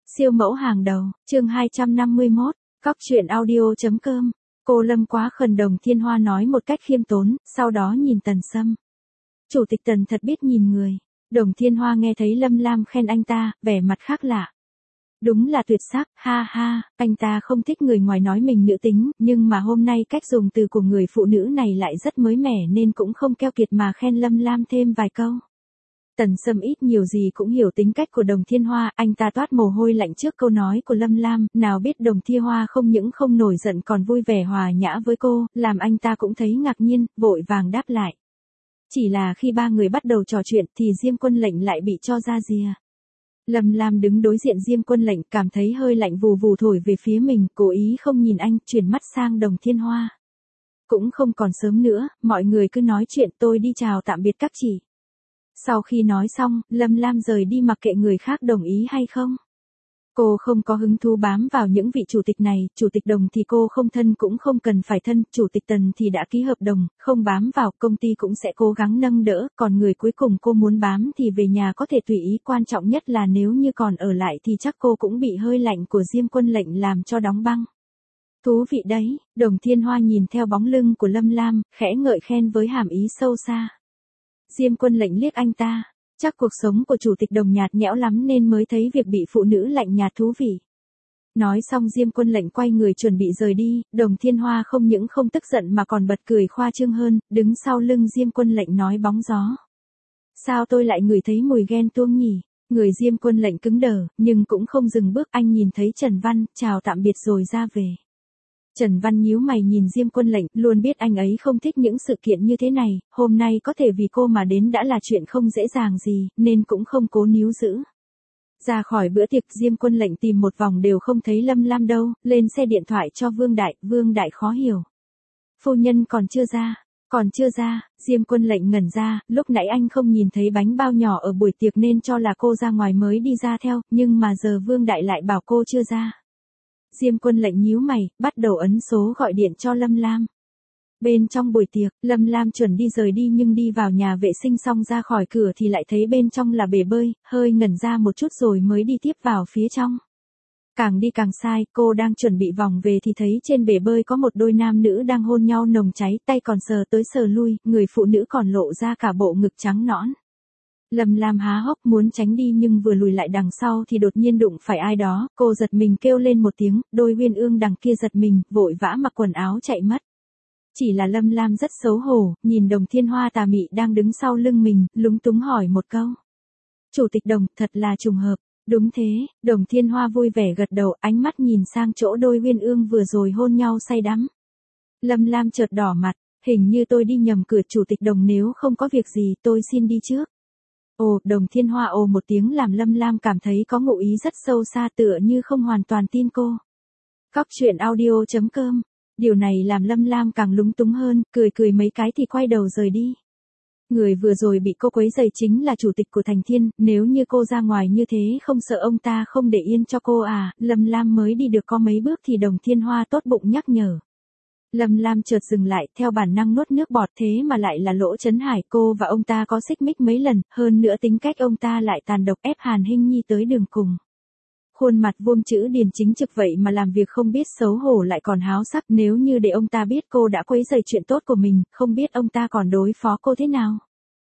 Siêu mẫu hàng đầu, chương 251, Cóc truyện audio.com. Cô Lâm quá khẩn. Đồng Thiên Hoa nói một cách khiêm tốn, sau đó nhìn Tần Sâm. Chủ tịch Tần thật biết nhìn người. Đồng Thiên Hoa nghe thấy Lâm Lam khen anh ta, vẻ mặt khác lạ. Đúng là tuyệt sắc, ha ha, anh ta không thích người ngoài nói mình nữ tính, nhưng mà hôm nay cách dùng từ của người phụ nữ này lại rất mới mẻ nên cũng không keo kiệt mà khen Lâm Lam thêm vài câu. Tần Sâm ít nhiều gì cũng hiểu tính cách của Đồng Thiên Hoa, anh ta toát mồ hôi lạnh trước câu nói của Lâm Lam, nào biết Đồng Thiên Hoa không những không nổi giận còn vui vẻ hòa nhã với cô, làm anh ta cũng thấy ngạc nhiên, vội vàng đáp lại. Chỉ là khi ba người bắt đầu trò chuyện thì Diêm Quân Lệnh lại bị cho ra rìa. Lâm Lam đứng đối diện Diêm Quân Lệnh, cảm thấy hơi lạnh vù vù thổi về phía mình, cố ý không nhìn anh, chuyển mắt sang Đồng Thiên Hoa. Cũng không còn sớm nữa, mọi người cứ nói chuyện, tôi đi chào tạm biệt các chị. Sau khi nói xong, Lâm Lam rời đi mặc kệ người khác đồng ý hay không. Cô không có hứng thú bám vào những vị chủ tịch này, chủ tịch Đồng thì cô không thân cũng không cần phải thân, chủ tịch Tần thì đã ký hợp đồng, không bám vào, công ty cũng sẽ cố gắng nâng đỡ, còn người cuối cùng cô muốn bám thì về nhà có thể tùy ý, quan trọng nhất là nếu như còn ở lại thì chắc cô cũng bị hơi lạnh của Diêm Quân Lệnh làm cho đóng băng. Thú vị đấy, Đồng Thiên Hoa nhìn theo bóng lưng của Lâm Lam, khẽ ngợi khen với hàm ý sâu xa. Diêm Quân Lệnh liếc anh ta, chắc cuộc sống của chủ tịch Đồng nhạt nhẽo lắm nên mới thấy việc bị phụ nữ lạnh nhạt thú vị. Nói xong Diêm Quân Lệnh quay người chuẩn bị rời đi, Đồng Thiên Hoa không những không tức giận mà còn bật cười khoa trương hơn, đứng sau lưng Diêm Quân Lệnh nói bóng gió. Sao tôi lại ngửi thấy mùi ghen tuông nhỉ? Người Diêm Quân Lệnh cứng đờ, nhưng cũng không dừng bước, anh nhìn thấy Trần Văn, chào tạm biệt rồi ra về. Trần Văn nhíu mày nhìn Diêm Quân Lệnh, luôn biết anh ấy không thích những sự kiện như thế này, hôm nay có thể vì cô mà đến đã là chuyện không dễ dàng gì, nên cũng không cố níu giữ. Ra khỏi bữa tiệc, Diêm Quân Lệnh tìm một vòng đều không thấy Lâm Lam đâu, lên xe điện thoại cho Vương Đại khó hiểu. Phu nhân còn chưa ra, Diêm Quân Lệnh ngẩn ra, lúc nãy anh không nhìn thấy bánh bao nhỏ ở buổi tiệc nên cho là cô ra ngoài mới đi ra theo, nhưng mà giờ Vương Đại lại bảo cô chưa ra. Diêm Quân Lệnh nhíu mày, bắt đầu ấn số gọi điện cho Lâm Lam. Bên trong buổi tiệc, Lâm Lam chuẩn đi rời đi nhưng đi vào nhà vệ sinh xong ra khỏi cửa thì lại thấy bên trong là bể bơi, hơi ngẩn ra một chút rồi mới đi tiếp vào phía trong. Càng đi càng sai, cô đang chuẩn bị vòng về thì thấy trên bể bơi có một đôi nam nữ đang hôn nhau nồng cháy, tay còn sờ tới sờ lui, người phụ nữ còn lộ ra cả bộ ngực trắng nõn. Lâm Lam há hốc muốn tránh đi nhưng vừa lùi lại đằng sau thì đột nhiên đụng phải ai đó, cô giật mình kêu lên một tiếng, đôi uyên ương đằng kia giật mình, vội vã mặc quần áo chạy mất. Chỉ là Lâm Lam rất xấu hổ, nhìn Đồng Thiên Hoa tà mị đang đứng sau lưng mình, lúng túng hỏi một câu. Chủ tịch Đồng, thật là trùng hợp. Đúng thế, Đồng Thiên Hoa vui vẻ gật đầu, ánh mắt nhìn sang chỗ đôi uyên ương vừa rồi hôn nhau say đắm. Lâm Lam chợt đỏ mặt, hình như tôi đi nhầm cửa, chủ tịch Đồng nếu không có việc gì tôi xin đi trước. Ồ, Đồng Thiên Hoa ồ một tiếng làm Lâm Lam cảm thấy có ngụ ý rất sâu xa, tựa như không hoàn toàn tin cô. Cóc truyện audio.com. Điều này làm Lâm Lam càng lúng túng hơn, cười mấy cái thì quay đầu rời đi. Người vừa rồi bị cô quấy rầy chính là chủ tịch của Thành Thiên, nếu như cô ra ngoài như thế không sợ ông ta không để yên cho cô à? Lâm Lam mới đi được có mấy bước thì Đồng Thiên Hoa tốt bụng nhắc nhở. Lâm Lam chợt dừng lại, theo bản năng nuốt nước bọt, thế mà lại là Lỗ Chấn Hải, cô và ông ta có xích mích mấy lần, hơn nữa tính cách ông ta lại tàn độc, ép Hàn Hinh Nhi tới đường cùng. Khuôn mặt vuông chữ điền chính trực vậy mà làm việc không biết xấu hổ lại còn háo sắc, nếu như để ông ta biết cô đã quấy rầy chuyện tốt của mình, không biết ông ta còn đối phó cô thế nào.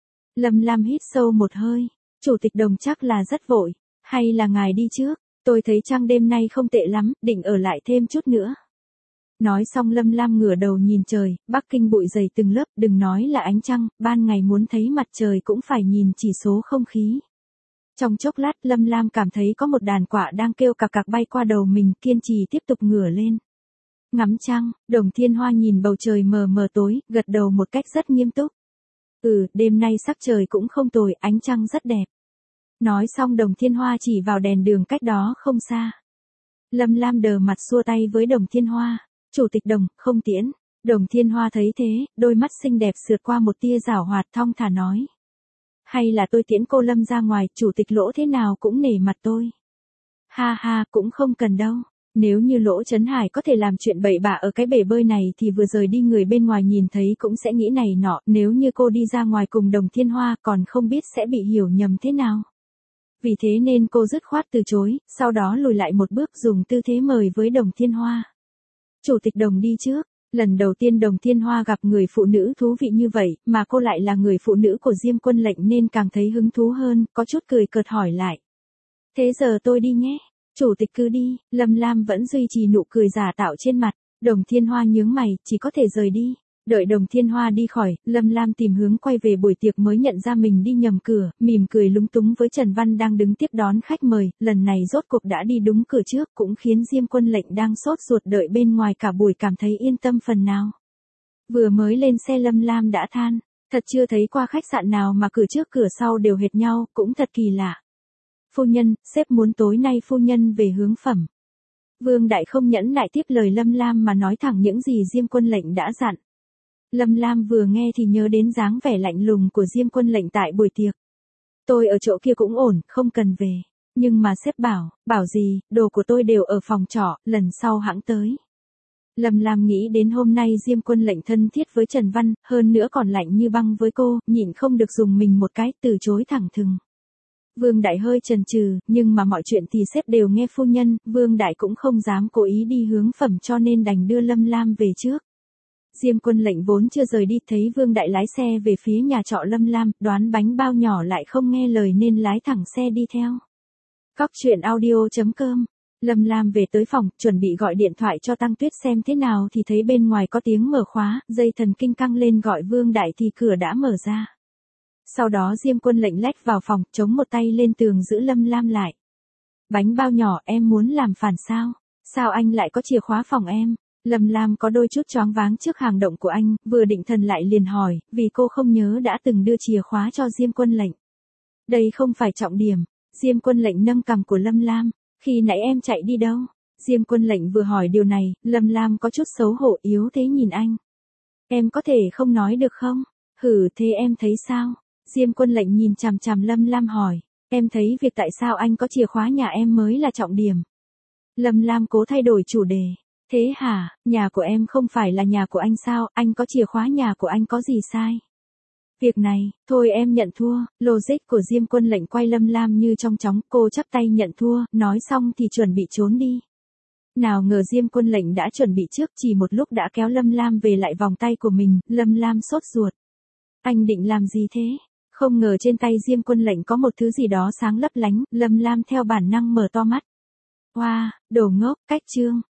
Lâm Lam hít sâu một hơi, chủ tịch Đồng chắc là rất vội, hay là ngài đi trước, tôi thấy trăng đêm nay không tệ lắm, định ở lại thêm chút nữa. Nói xong Lâm Lam ngửa đầu nhìn trời, Bắc Kinh bụi dày từng lớp, đừng nói là ánh trăng, ban ngày muốn thấy mặt trời cũng phải nhìn chỉ số không khí. Trong chốc lát Lâm Lam cảm thấy có một đàn quạ đang kêu cạc cạc bay qua đầu mình, kiên trì tiếp tục ngửa lên. Ngắm trăng, Đồng Thiên Hoa nhìn bầu trời mờ mờ tối, gật đầu một cách rất nghiêm túc. Đêm nay sắc trời cũng không tồi, ánh trăng rất đẹp. Nói xong Đồng Thiên Hoa chỉ vào đèn đường cách đó không xa. Lâm Lam đờ mặt xua tay với Đồng Thiên Hoa. Chủ tịch Đồng, không tiễn. Đồng Thiên Hoa thấy thế, đôi mắt xinh đẹp sượt qua một tia giảo hoạt, thong thả nói. Hay là tôi tiễn cô Lâm ra ngoài, chủ tịch Lỗ thế nào cũng nể mặt tôi. Ha ha, cũng không cần đâu. Nếu như Lỗ Chấn Hải có thể làm chuyện bậy bạ ở cái bể bơi này thì vừa rời đi người bên ngoài nhìn thấy cũng sẽ nghĩ này nọ, nếu như cô đi ra ngoài cùng Đồng Thiên Hoa còn không biết sẽ bị hiểu nhầm thế nào. Vì thế nên cô dứt khoát từ chối, sau đó lùi lại một bước dùng tư thế mời với Đồng Thiên Hoa. Chủ tịch Đồng đi trước. Lần đầu tiên Đồng Thiên Hoa gặp người phụ nữ thú vị như vậy, mà cô lại là người phụ nữ của Diêm Quân Lệnh nên càng thấy hứng thú hơn, có chút cười cợt hỏi lại. Thế giờ tôi đi nhé. Chủ tịch cứ đi, Lâm Lam vẫn duy trì nụ cười giả tạo trên mặt. Đồng Thiên Hoa nhướng mày, chỉ có thể rời đi. Đợi Đồng Thiên Hoa đi khỏi, Lâm Lam tìm hướng quay về buổi tiệc mới nhận ra mình đi nhầm cửa, mỉm cười lúng túng với Trần Văn đang đứng tiếp đón khách mời, lần này rốt cuộc đã đi đúng cửa trước, cũng khiến Diêm Quân Lệnh đang sốt ruột đợi bên ngoài cả buổi cảm thấy yên tâm phần nào. Vừa mới lên xe Lâm Lam đã than, thật chưa thấy qua khách sạn nào mà cửa trước cửa sau đều hệt nhau, cũng thật kỳ lạ. Phu nhân, sếp muốn tối nay phu nhân về hướng phẩm. Vương Đại không nhẫn nại tiếp lời Lâm Lam mà nói thẳng những gì Diêm Quân Lệnh đã dặn. Lâm Lam vừa nghe thì nhớ đến dáng vẻ lạnh lùng của Diêm Quân Lệnh tại buổi tiệc. Tôi ở chỗ kia cũng ổn, không cần về. Nhưng mà sếp bảo gì, đồ của tôi đều ở phòng trọ, lần sau hãng tới. Lâm Lam nghĩ đến hôm nay Diêm Quân Lệnh thân thiết với Trần Văn, hơn nữa còn lạnh như băng với cô, nhịn không được dùng mình một cái, từ chối thẳng thừng. Vương Đại hơi chần chừ, nhưng mà mọi chuyện thì sếp đều nghe phu nhân, Vương Đại cũng không dám cố ý đi hướng phẩm cho nên đành đưa Lâm Lam về trước. Diêm Quân Lệnh vốn chưa rời đi, thấy Vương Đại lái xe về phía nhà trọ Lâm Lam, đoán bánh bao nhỏ lại không nghe lời nên lái thẳng xe đi theo. Cóc truyện audio.com. Lâm Lam về tới phòng, chuẩn bị gọi điện thoại cho Tăng Tuyết xem thế nào thì thấy bên ngoài có tiếng mở khóa, dây thần kinh căng lên gọi Vương Đại thì cửa đã mở ra. Sau đó Diêm Quân Lệnh lách vào phòng, chống một tay lên tường giữ Lâm Lam lại. Bánh bao nhỏ, em muốn làm phản sao? Sao anh lại có chìa khóa phòng em? Lâm Lam có đôi chút choáng váng trước hành động của anh, vừa định thần lại liền hỏi, vì cô không nhớ đã từng đưa chìa khóa cho Diêm Quân Lệnh. Đây không phải trọng điểm. Diêm Quân Lệnh nâng cằm của Lâm Lam. Khi nãy em chạy đi đâu? Diêm Quân Lệnh vừa hỏi điều này, Lâm Lam có chút xấu hổ yếu thế nhìn anh. Em có thể không nói được không? Hử, thế em thấy sao? Diêm Quân Lệnh nhìn chằm chằm Lâm Lam hỏi. Em thấy việc tại sao anh có chìa khóa nhà em mới là trọng điểm. Lâm Lam cố thay đổi chủ đề. Thế hả, nhà của em không phải là nhà của anh sao, anh có chìa khóa nhà của anh có gì sai? Việc này, thôi em nhận thua, logic của Diêm Quân Lệnh quay Lâm Lam như trong chóng, cô chắp tay nhận thua, nói xong thì chuẩn bị trốn đi. Nào ngờ Diêm Quân Lệnh đã chuẩn bị trước, chỉ một lúc đã kéo Lâm Lam về lại vòng tay của mình, Lâm Lam sốt ruột. Anh định làm gì thế? Không ngờ trên tay Diêm Quân Lệnh có một thứ gì đó sáng lấp lánh, Lâm Lam theo bản năng mở to mắt. Wow, đồ ngốc, cách trương.